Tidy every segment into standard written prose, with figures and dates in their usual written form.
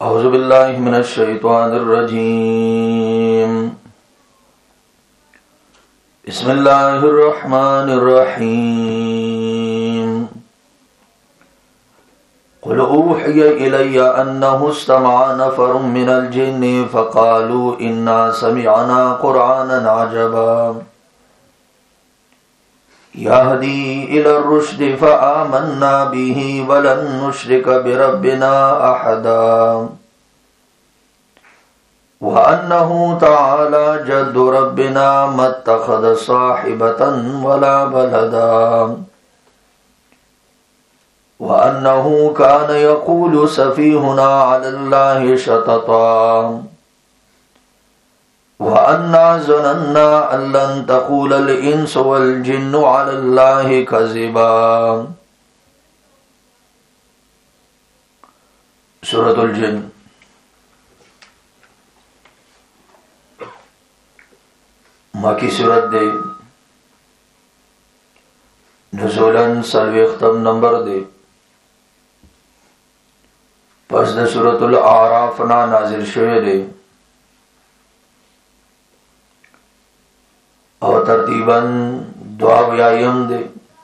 औज़ु बिल्लाहि मिनश शैतानिर रजीम। बिस्मिल्लाहिर रहमानिर रहीम। क़ुल ऊहिय इलय्या अन्नहु इस्तमअ नफ़रुम मिनल जिन्नि फ़क़ालू इन्ना समिअना क़ुरआनन अजबा यहदी इलर रुश्दि फ़आमन्ना बिही वलन नुश्रिक बिरब्बिना अहदा व अन्नहु तआला जद्दु रब्बिना मत्तख़ज़ साहिबतन वला वलदा व अन्नहु कान यक़ूलु सफ़ीहुना अलल्लाहि शतता व अन्ना ज़नन्ना अल्लन तक़ूलल इंसु वल जिन्नु अलल्लाहि कज़िबा। सूरतुल जिन्न मक्की सूरत दे, नुज़ूलन सल्वेख्तम नंबर दे। पस द सूरतुल आराफ ना नाज़िल शुवे दे और तरतीबन दुआयायम दे।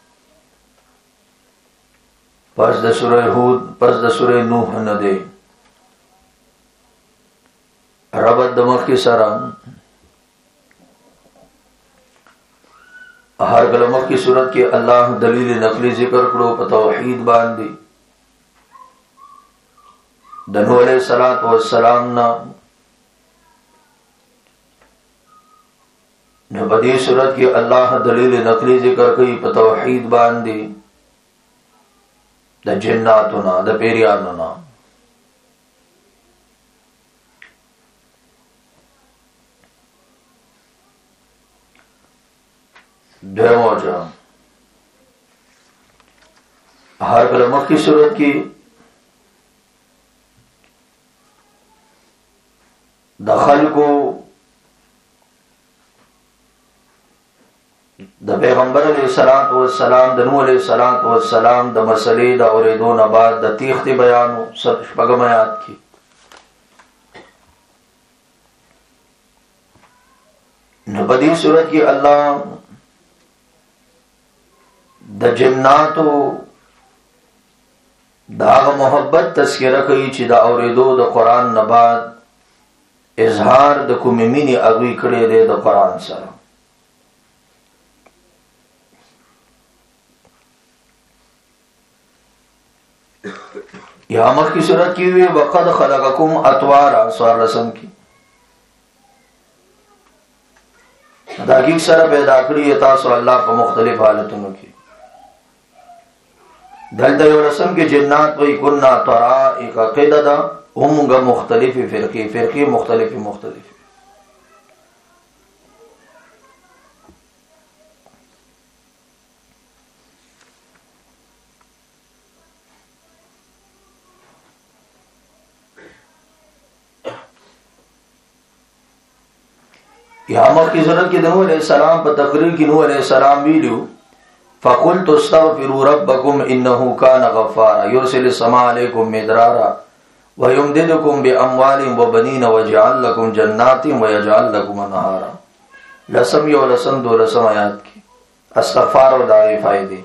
पस द सूरह हूद, पस द सूरह नूह न दे। रबत दमख की सरम हर कलमख की सूरत के अल्लाह दलील नकली जिक्र करो तौहीद बांधी दनू अलैहिस्सलातु वस्सलाम ना बदी सूरत की अल्लाह दलील नकली जिक्र कई तौहीद बांधी द जिन्नातुना द पेरियानुना। मौजा हर कलमख की सूरत की दखल को द पैगंबर अलैहिस्सलातु वस्सलाम दनू अलैहिस्सलातु वस्सलाम द मसले द औरेदो नबाद द तीख्ती बयानो सब शपगमयात की नबदी सूरत की अल्लाह द जिन्नातो दाग मोहब्बत तस्किरा कई ची द औरेदो द कुरान नबाद इजहार द कुमिमिनी अगवी कड़े दे द कुरान सरा। यहां मख की सूरत की हुई वक़द खलक़कुम अतवारा स्वार रसम की ताकीक सर पैदा करी तासो अल्लाह पर मुख्तलिफ हालतों की दलदल रसम के जिन्नात वही कुन्ना तरा एक अक़ीदा उमग मुख्तलिफ फ़िरक़ी मुख्तलिफ यामक की जरूरत की नूह अलैहिस्सलाम पर तकरीर की नूह अलैहिस्सलाम भी लियो फ़क़ुल्तु अस्तग़फ़िरू रब्बकुम इन्नहु कान गफ़्फ़ारा युरसिलिस समा अलैकुम मिदरारा व युमदिदकुम बिअम्वालिन व बनीन व यजअल लकुम जन्नातिन व यजअल लकुम अनहारा। लसम यो लसम दो लसम आयात की इस्तग़फ़ार और दावे फायदे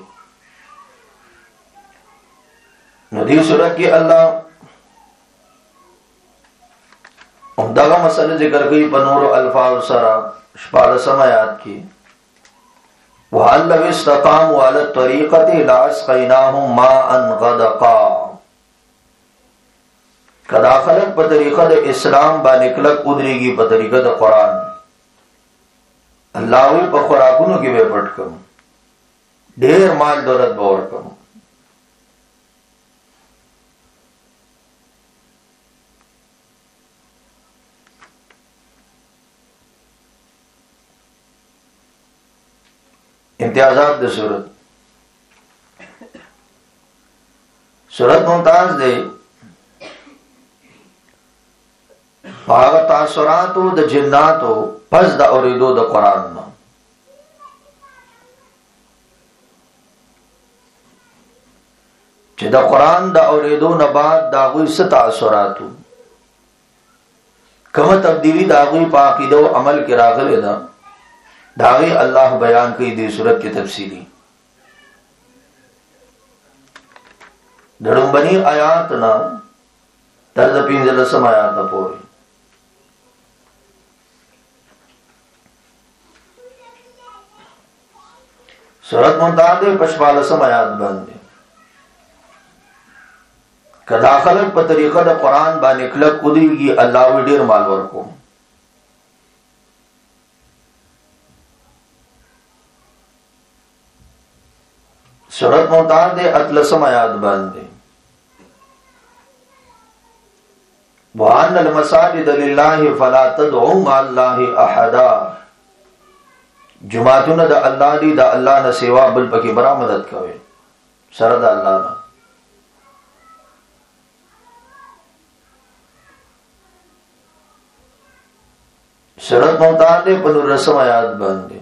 नदी सूरत की अल्लाह उम्दा मसले जिक्र कई पनूर अल्फाज सरा शपालसम आयात की वहल्लव इस्तक़ामू अला तरीक़ति लअस्क़ैनाहुम माअन ग़दक़ा कदाखलक पर तरीक़ा द इस्लाम बानिकलक उदरीगी पर तरीक़ा द कुरान अल्लाह पर खुराकुनो की बेपट कम ढेर माल दौलत बौर कम इम्तियाजात दे सूरत मुमताज दे भाग तासुरातो द जिन्नातो पस द औरेदो द कुरान ना چې د قرآن د اوریدو نه بعد د هغوی څه تاثراتو کومه تبدیلی د هغوی په عقیده او عمل کې راغلې ده د هغې الله بیان کوي دې صورت کې تفصیلي. د لومبني آیات نه تر د 15 آیات پورې سورت منتها ده په 14 آیات باندې. کدا خلق په طریقه د قران باندې کلک کودیږي الله وی ډیر مال ورکو. سورت منتها ده 13 آیات باندې. وان المساجد لله فلا تدعوا مع الله احدا. جماعتونه د الله دی، د الله نه سوا بل پکې برا مدد کوي سره د الله نه. سورت منتها ده 15 آیات باندې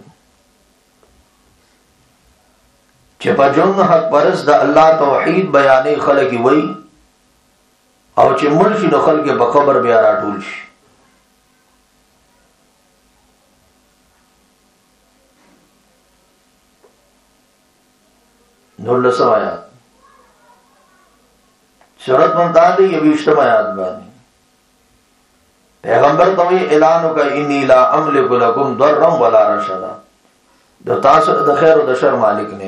چې په جون حق پرس د الله توحید بیانې خلک وي او چې مرشي د خلک په خبر بیا راټول شي. نور آیات سورت منتها ده 20 آیات باندې پیغمبر توی اعلانو کا انی لا املک لکم ضرا ولا رشدا. د تاسو د خیر او د شر مالک نه.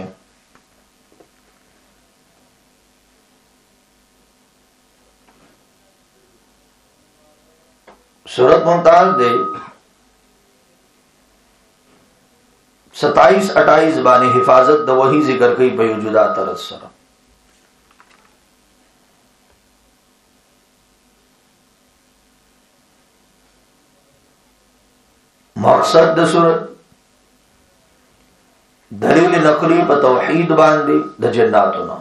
سورت منتها ده 27-28 باندې حفاظت د وحی ذکر کوي په وجودا طرز سره. مقصد د سورت دلیل نقلی په توحید باندې د جناتونو.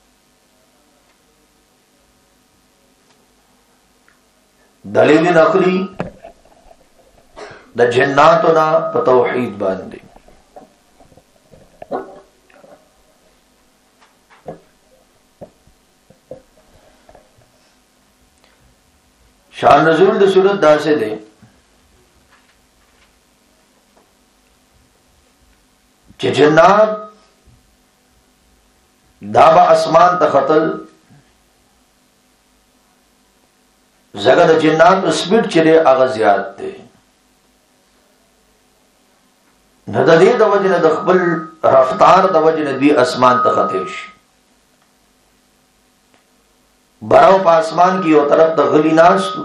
دلیل نقلی د جناتونو په توحید باندې. شان نزول د سورت داسې ده چې جنات دا به اسمان ته خطل زګه د جنات سپیډ چې هغه زیات دی. نه د دې د وجه نه د خپل رفتار د وجه نه دی اسمان ته خطل شي. براو په اسمان کې یو طرف ته غلی ناستو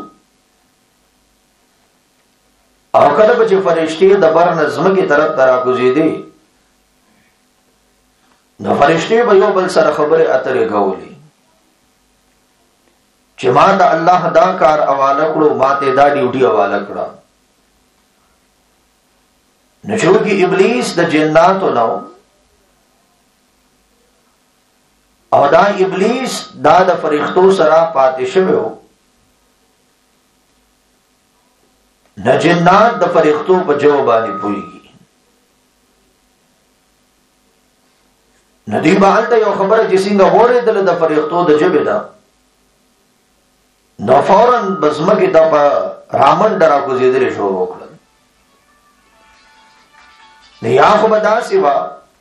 او کله به چې فرشتي د بر نظم کې طرف ته راکوزیدي نو فرشتي به یو بل سره خبره اترې کوي چې ما د الله دا کار حواله کړو، ما ته دا ډیوټي حواله کړه. نو چې ابلیس د جناتو نو او دا ابلیس دا د فرښتو سره پاتې شوی نه جنات د فرښتو په جواب باندې پويږي. ندی باندې یو خبره چې څنګه وره دل د فرښتو د جبه دا نو فورن بزمګه د رامن درا کو زیدل شو وکړل. نه یا خو بدا سیوا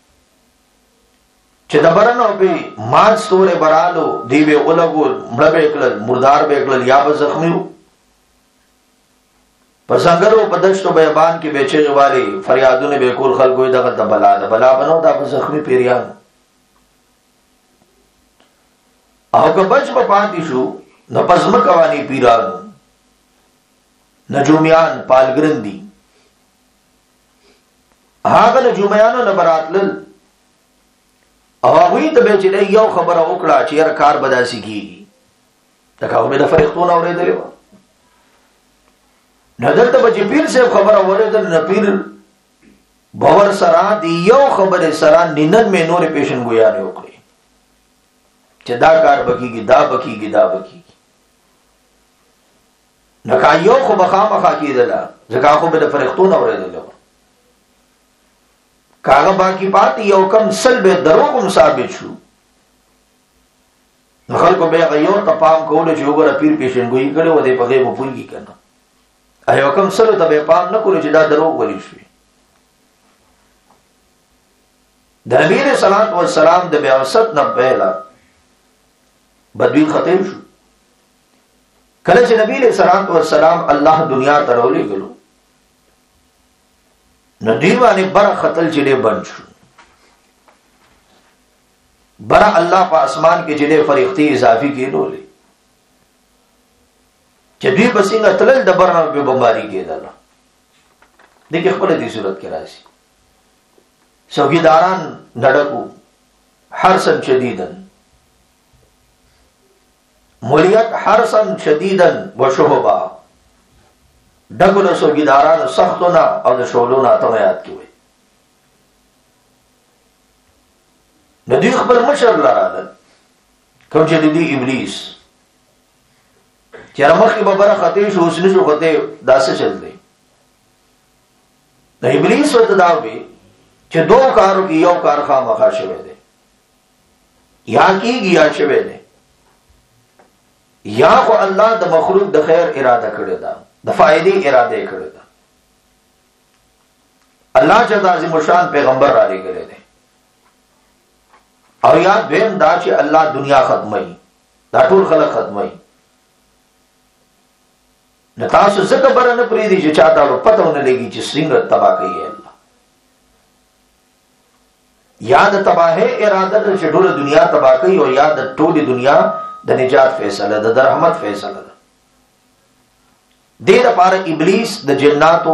چې د برنو په مال ستوره برالو دیوی اولګو مړ به کړل، مردار به کړل، یا به زخمیو پسنګرو په دشتو بیابان کې بیچې والی فریادونه به کول خلکو دغه د بلا بنو دا په زخمی پیریان او که بچ په پاتې شو نو پزم کوانی پیرانو نجومیان پالګرندي هغه نجومیانو نه براتل او هغه ته به چې یو خبره وکړه چې هر کار بداسي کیږي تکاو مې د فرښتونو اورېدلې و. نظر ته چې پیر صاحب خبره اورېدل نه پیر باور سره دی یو خبره سره نینن مې نور پیشن ګویا نه وکړي چې دا کار بکیږي دا بکیږي دا بکیږي. نکا یو خو بخامخا کېدله ځکه خو به د فرښتونو اورېدل و. کاغه باقی پاتې یو کم سل به دروغ ثابت شو خلکو به یو ته پام کوله چې وګوره پیر پیشنګوئی کړي و دې په دې په پوي کنه ایو کم سلو ته به پام نه کولو چې دا دروغ ولی شوي. د نبی علیہ الصلوۃ والسلام د بعثت نه پهلا بدوی ختم شو. کله چې نبی علیہ الصلوۃ والسلام الله دنیا ته راولېږلو نو دوی باندې بره ختل چې ډېر بند شو. بره الله په اسمان کې چې ډېر فرښتې اضافي کېدولې چې دوی به څنګه تلل د بره نه به بمباري کېدله. دغه خپل دې صورت کې راشي څوکیداران نډکو حرسن شدیدن مولیت حرسن شدیدن و شهبا ډکو له څوکیدارانو سختونه او د شولونه ته یاد کی وي. نو دوی خپل مشر لرادل کوم چې دی ابلیس چې رمخي به بره خطې شو اوس نشو خطې داسې چل دی. نو ابلیس ورته دا وي چې دوه کارو کې یو کار خامخا شوی دی یا کېږي یا شوی دی یا خو الله د مخلوق د خیر اراده کړې ده د فائدې اراده کړې ده. الله چې د عظیم شان پیغمبر را لېږلی دی او یا دویم دا چې الله دنیا ختموي دا ټول خلک ختموي. نو تاسو ځکه بره نه پرېږدي چې چاته پته ونه لګي چې څنګه تباه کوي الله. یا د تباهۍ اراده ده چې ټوله دنیا تباه کوي او یا د ټولې دنیا د نجات فیصله ده د رحمت فیصله ده. دې لپاره ابلیس د جناتو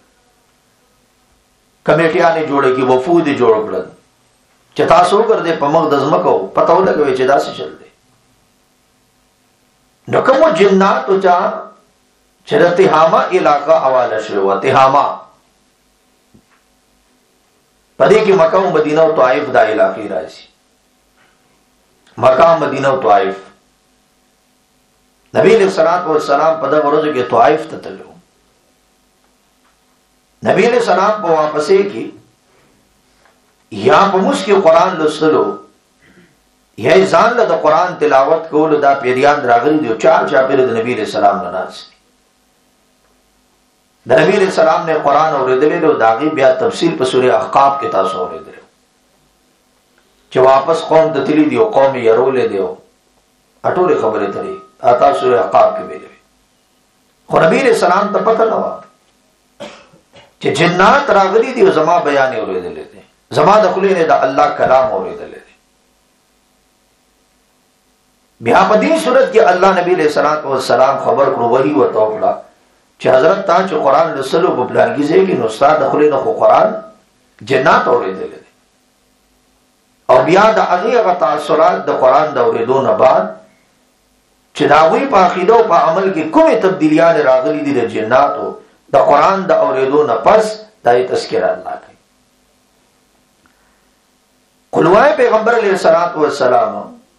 کمیټیانې جوړې کړي وفود یې جوړ کړل چې تاسو وګرځئ په مخ د ځمکو پته ولګوئ چې داسې چل دی. نو کومو جناتو چې د تهامه علاقه حواله شوې وه تهامه پدې کې مکه او مدینه او طائف دا علاقې راځي. مکه مدینه او طائف نبی علیہ الصلوۃ والسلام په دغه ورځو کې طائف ته تلو. نبی علیہ السلام په واپسې کې یا په موږ کې قرآن لوستلو یا ځان له قرآن تلاوت کولو دا پیریان راغلي دي چار چاپیره د نبی علیہ السلام نه ناست. د نبی علیہ السلام نے قرآن اوریدلی او داغي بیا تفصیل په سورې احقاف کې تاسو اوریدل چې واپس قوم د تلی دی او قوم یې رولې دی او اټوله خبره ترې اتا سورې احقاف کې ویلې. خو نبی علیہ السلام ته پته نه و چې جنات راغلي دي او زما بیان اوریدل دي زما د خلې نه د الله کلام اوریدل دي. بیا په دې صورت کې الله نبی علیہ السلام خبر کړو وحی و توکلا چې حضرت تا چې قرآن لسلو په پلانګي ځای کې نو استاد د خلې نه خو قرآن جنات اوریدل دي او بیا د هغه تاثرات د قرآن د اوریدو نه بعد چې دا وی په عقیده او په عمل کې کومه تبدیلیان راغلي دي د جناتو د قرآن د اوریدو نه پس دای تذکرہ الله کوي. قلوای پیغمبر علیہ الصلوۃ والسلام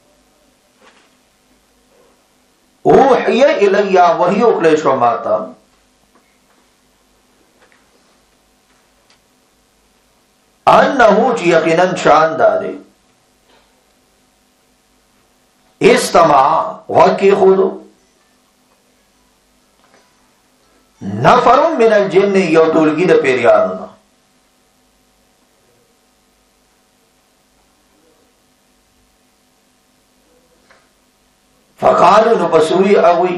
اوحی الی وحی وکړې شو ماته انه چې یقینا شان داري استمع وکی خودو نفر من الجن یو ټولګي د پیریانو نه فقالوا نبسوی اوی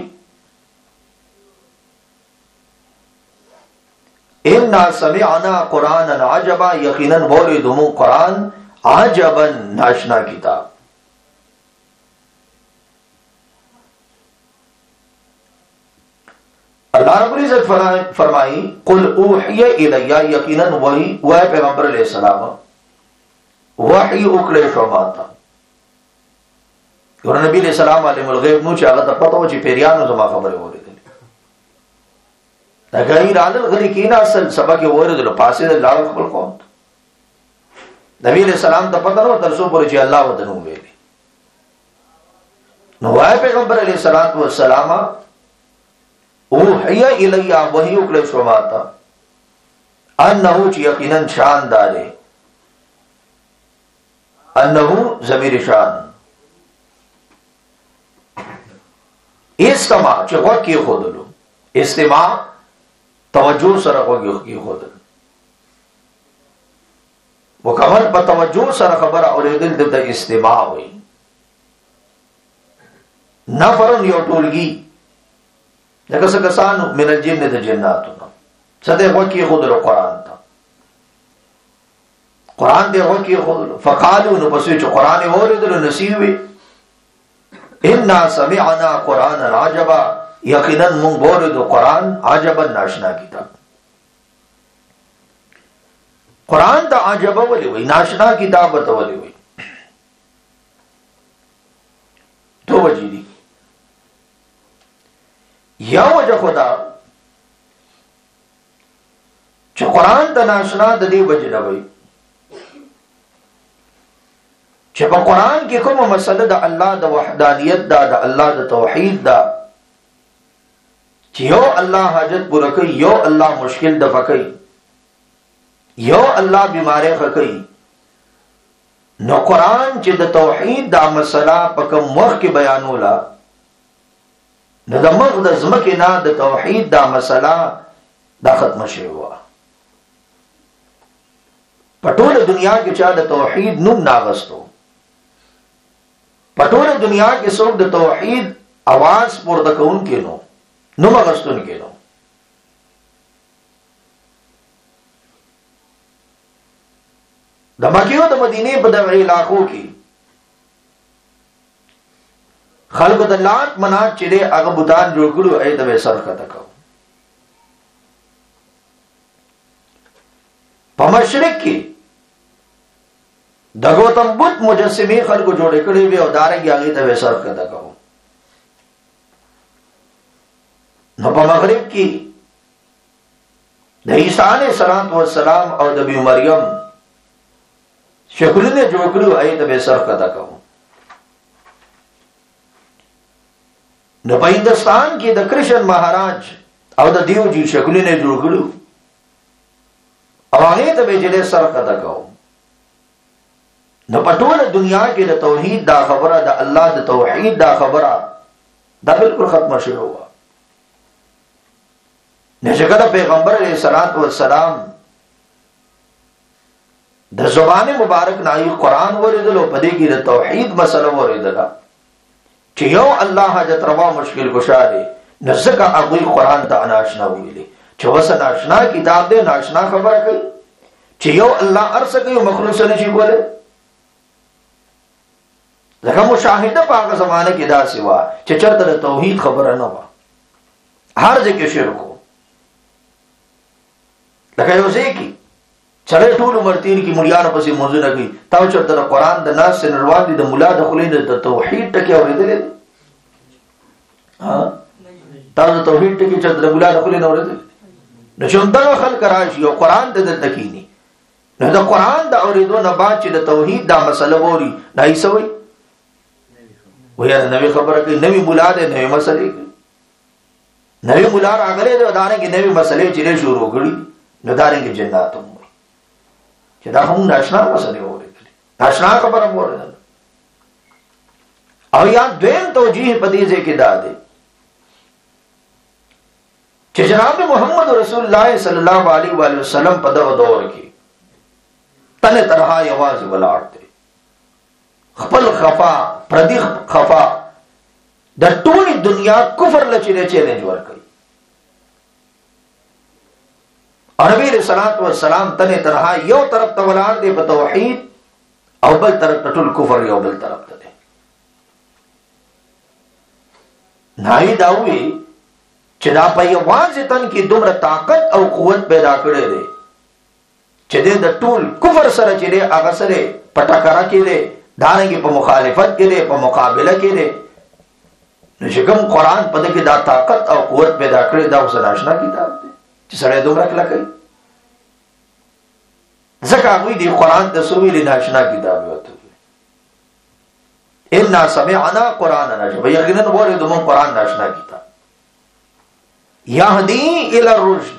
انا سمعنا قرآنا عجبا یقینا وردمو قرآن عجبا ناشنا کتاب. اللہ رب العزت فرمائی قل اوحی الیہ یقینا وحی پیغمبر علیہ السلام وحی اکڑے شوماتا اور نبی علیہ السلام علیم الغیب نو چاہتا تا پتا ہو چی پیریانو زما خبر ہوری دلی نگاہی رالل غلی کینا اصل سبا کے ہوری دلو پاسی دل لارو خبر قوم نبی علیہ السلام تا پتا نو ترسو پر چی اللہ و دنو ویلی نوائے پیغمبر علیہ السلام اوحی الیہ وحی اکڑے شوماتا انہو چی یقینا شان دارے انہو ضمیر شان استماع چې غوږ کې خودلو استماع توجه سره وګي خود مکمل په توجه سره خبره اوریدل د استماع وي. نفر یو ټولګي لکه څنګه کسانو من الجن د جناتو صدې وکی خود قرآن ته قرآن دې وکی خود فقالو نو پسې چې قرآن اوریدل نصیوي انا سمعنا قرانا عجبا یقینا من بورد قرآن عجبا ناشنا کتاب. قرآن دا عجبا ولی وی ناشنا کتاب تا ولی وی دو وجہ دی. یا وجہ خدا چه قرآن دا ناشنا دا دی وجہ نوی چه پا قرآن کی کم مسئلہ دا اللہ دا وحدانیت دا اللہ دا توحید دا چه یو اللہ حاجت پورا کئی یو اللہ مشکل دفع کئی یو اللہ بیماری خکی نو قرآن چه دا توحید دا مسئلہ پا کم وقت کی بیانولا نو دا مغد ازمکنا دا توحید دا مسئلہ دا ختم شیوا پٹول دنیا کی چاہ دا توحید نم ناغستو پٹول دنیا کے سوک دا توحید آواز پردکون کے نو نم اغستون کے نو دا مکیو دا مدینے پا دا علاقوں کی خلق دا لات منات چلے اگا بوتان جوڑ کرو اے دا بے سر خطا کھو پا مشرق کی دا گوتم بدھ مجسمی خلق جوڑے کرے بے او دارنگی آگی دا بے سر خطا کھو نو پا مغرب کی دا عیسیٰ علیہ السلام اور دا بی مریم شکل نے جو کرو اے دا بے سر خطا کھو نو پا ہندوستان کی دا کرشن مہاراج او دا دیو جی شکل نے جو کرو او آگے دا بے جلے سر خطا کھو نو پٹول دنیا کی دا توحید دا خبرہ دا اللہ دا توحید دا خبرہ دا بالکل ختم شروع ہوا. نشکر پیغمبر علیہ السلام دا زبان مبارک نائی قرآن وردلو پدے کی دا توحید مسئلہ وردلو چی یو اللہ حاجت روا مشکل گشا دے نزکا اگوی قرآن تا ناشنا ہوئی لے چی وسا ناشنا کتاب دے ناشنا خبر کئی چی یو اللہ عرص کئی مخلوص نشی بولے لکہ مشاہدہ پاک زمانے کی دا سوا چی چرتا دا توحید خبر نوا ہر جگہ شرک ہو لکہ یو سے کی چلے ٹول عمر تیر کی ملیان پسی موضوع نگی تاو چرتا دا قرآن دا ناس سے نروان دی دا ملا دا خلین دا توحید تکی آوری دلے دی تاو دا توحید تکی چرتا دا ملا دا خلین آوری دلے نشون دا خلق راشی و قرآن دا تکینی نو دا قرآن دا آوری دو نبات چی دا توحید دا مسئلہ بوری نائی سوئی وہ یاد نوی خبر کئی نوی ملا دے نوی مسئلے کئی نوی ملا را گلے دے داریں کی نوی مسئلے چلے شروع گڑی نو داریں کی جناتم ہوئی کہ دا ہم ناشنا مسئلے ہو رہے کلی ناشنا خبر ہم ہو رہے دے اور یہاں دوین توجیح پدیزے کی دادے کہ جناب محمد رسول اللہ صلی اللہ علیہ وآلہ وسلم پدغ دور کی تن طرحا یواز بلاڑتے خپل خفا پردی خفا در طول دنیا کفر لچلے چیلنج ورکی اور نبی علیہ السلام تنے تنہا یو طرف تولار دے بتوحید او بل طرف تطول کفر یو بل طرف دے نائی داوی چدا پا یواز تن کی دمر طاقت او قوت پیدا کرے دے چدے دا طول کفر سر چلے آغا سرے پٹاکرا کے دے دانگی پا مخالفت کے دے پا مقابلہ کے دے نشکم قرآن پدے کی دا طاقت او قوت پیدا کرے دا اسا ناشنا کتاب دے چی سڑے دم رکھ لکھئی زکا ہوئی دی قرآن تسوی لی ناشنا کتاب ہوتا ہوئی اِنَّا سَمِعَنَا قرآن ناشنا یقیناً بولے دمون قرآن ناشنا کتاب یہدی الى الرشد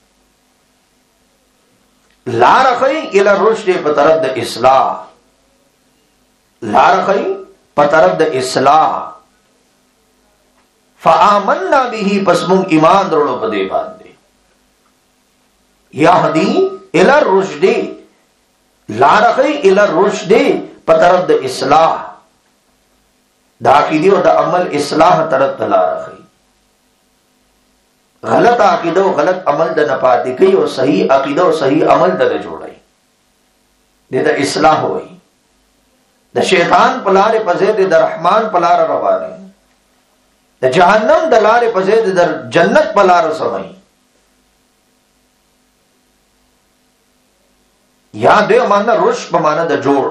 لا رخی الى الرشد پترد دا اصلاح لا رخی پترد دا اصلاح فآمننا به پس من ایمان درلو پدے باندے यहदी इला रुश्दी, लारखी इला रुश्दी पर तरफ द इस्लाह, दा अकीदे और द अमल इस्लाह तरफ द लारखी। गलत अकीदो गलत अमल द नपाती कई और सही अकीदो सही अमल द जोड़ाई दे द इस्लाह हुई। द शैतान पलारे पजे द रहमान पलार रवाने, द जहन्नम दलारे पजे द जन्नत पलार समय। यहां दे माना रुश बमाना द जोड़,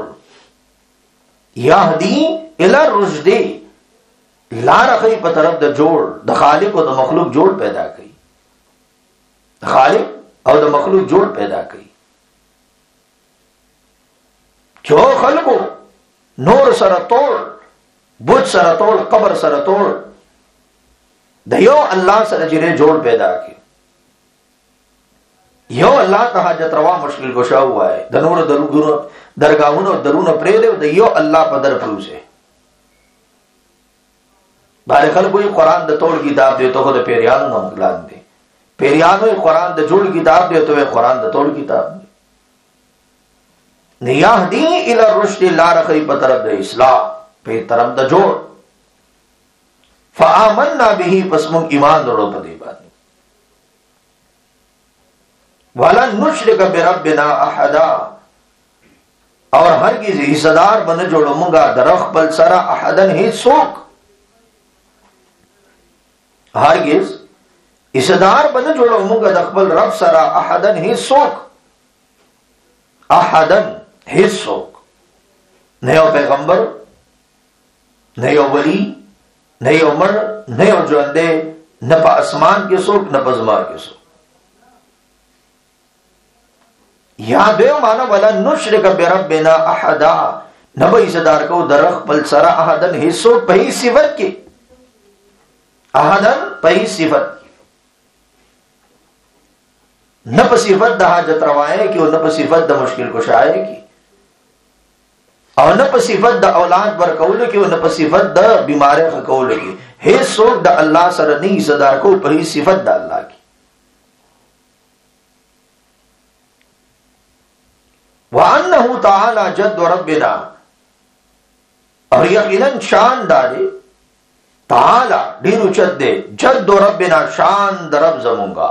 यहदी इला रुश्दी, ला रखी पर तरफ द जोड़, द खालिक और द मखलूक जोड़ पैदा की, खालिक और द मखलूक जोड़ पैदा की। जो खलको नूर सरतोड़, बुझ सरतोड़, कब्र सरतोड़, दयो अल्लाह सर जिरे जोड़ पैदा की। यो अल्लाह का हाजत रवा मुश्किल कुशा हुआ है, दनूर दरगाहुन और दरून प्रेरे दयो अल्लाह पदर फरूसे बारे खल कोई कुरान द तोड़ किताब दे तो खुद पेरियानो ना मुगलान दे, पेरियानो कुरान द जोड़ किताब दे तो वे कुरान द तोड़ किताब दे। नियाहदी इला रुश्द ला रखी पर तरफ द इस्लाह, पे तरफ द जोड़। फ़आमन्ना बिही पस्मुम ईमान दौड़ो पदी बानी, वाला नुश्रिक बिरब्बिना अहदा, और हर किस हिस्सेदार बन जोड़ो मुंगा दरख बल सरा अहदन ही सोक, हरगिज हिस्सेदार बन जोड़ो मुंगा दखबल रब सरा अहदन ही सोक, अहदन ही सोक। नयो पैगंबर, नयो वली, नयो मर्द, नयो जुंदे, न पा आसमान के सोक न पजमार के सोक। यहां देव माना वाला नुश्रिक बिरब्बिना अहदा, नब हिस्सेदार को दरख बल सरा अहदन ही सोक, पही सिफत की, अहदन पही सिफत न पसिफत द हाजत रवाए की, और न पसिफत द मुश्किल कुशाए की, और न पसिफत द औलाद बर कौल की, और न पसिफत द बीमारे कौल की। हे सोक द अल्लाह सरनी हिस्सेदार को पही सिफत द अल्लाह की। वअन्नहु तआला जद्दु रब्बिना, और यकीनन शानदार ताला डीरू चद्दे जद्दु रब्बिना, शान दरब जमूंगा।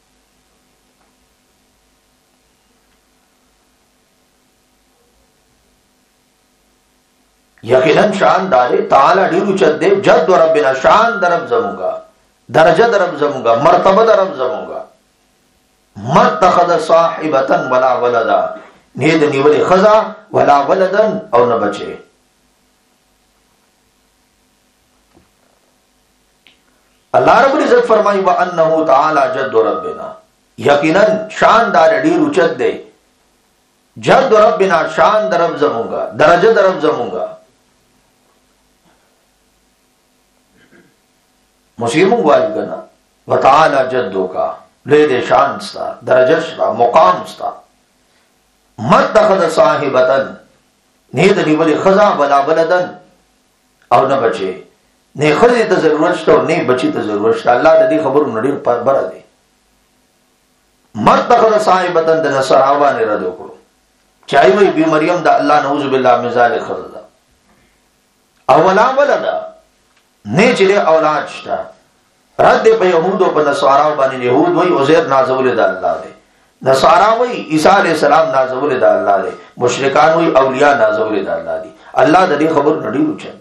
यकीनन शानदार ताला डीरू चद्दे जद्दु रब्बिना, शान दरब जमूंगा, दर्जा दरब जमूंगा, मर्तबा दरब जमूंगा। मत्तखद साहिबतन वला वलदा, नेद निवले खजा वला वलदन, और न बचे। अल्लाह रब्बुल इज्जत फरमाई व अन्नहु तआला जद्दु रब्बिना, यकीनन शानदार डीरू चद्दे जद्दु रब्बिना, शान दरब जमूंगा, दर्जा दरब जमूंगा। मुसीबों वाजिब करना व तआला जद्दु का ले दे शान स्ता, दर्जस्ता, मुकाम स्ता। मत्तखद साहिबतन, नेद निवले खजा वला वलदन, और न बचे। ने खजी तो जरूरत और ने बची तो जरूरत, अल्लाह दे खबर नड़ी पर बरा दे। मत्तखद साहिबतन द नसरावा ने रदो करो, चाहे वही बी मरियम दा अल्लाह नऊज़ु बिल्लाह मिन ज़ालिक खज़दा, अवला वलदा ने चिले औलाद शता। रद पे यहूदो पर नसारा बानी, यहूद वही उज़ैर नाज़ुल दा अल्लाह दे, नसारा वही ईसा अलैहि सलाम नाज़ुल दा अल्लाह दे, मुशरिकान वही औलिया नाज़ुल दा अल्लाह दी। अल्लाह दे खबर नड़ी उछन